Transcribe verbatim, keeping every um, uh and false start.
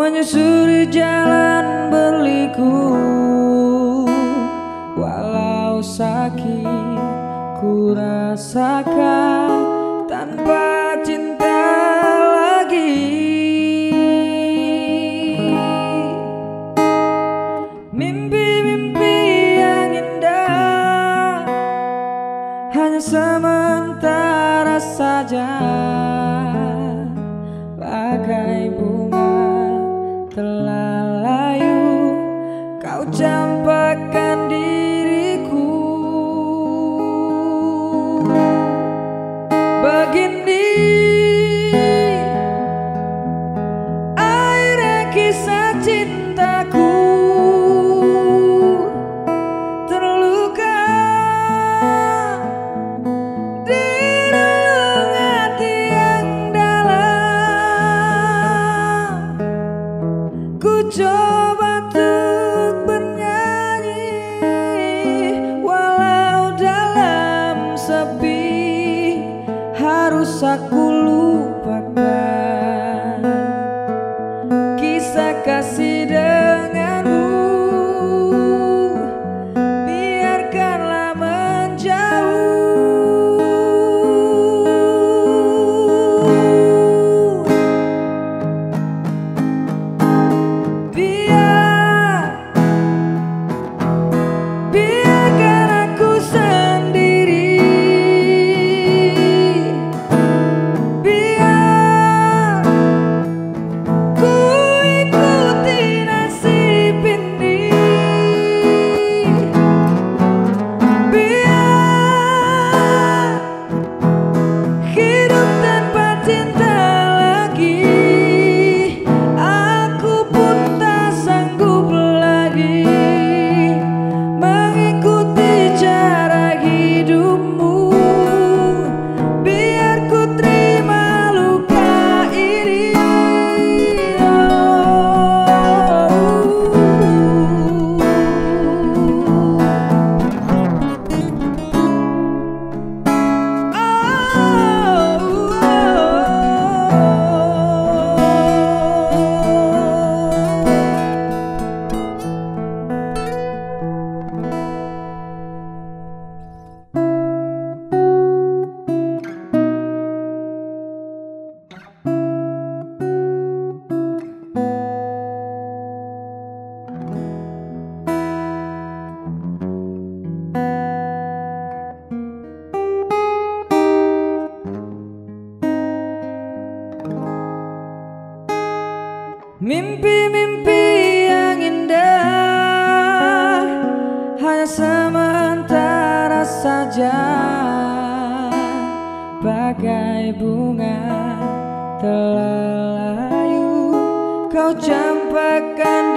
menyusuri jalan berliku. Walau sakit ku rasakan tanpa cinta lagi. Mimpi-mimpi yang indah hanya sementara saja, bagai bunga telah layu kau campakkan diriku. Begini akhirnya kisah cintaku, terluka di relung hati yang dalam. Ku coba untuk bernyanyi walau dalam sepi, harus aku lupakan kisah kasih denganmu. Biarkanlah menjauh. Biar, biarkan aku sendiri. Biar ku ikuti nasib ini. Biar hidup tanpa cinta lagi. Aku pun tak sanggup lagi mengikuti cara hidupmu. Biar ku terima luka ini. Mimpi-mimpi yang indah hanya sementara saja, bagai bunga telah layu kau campakkan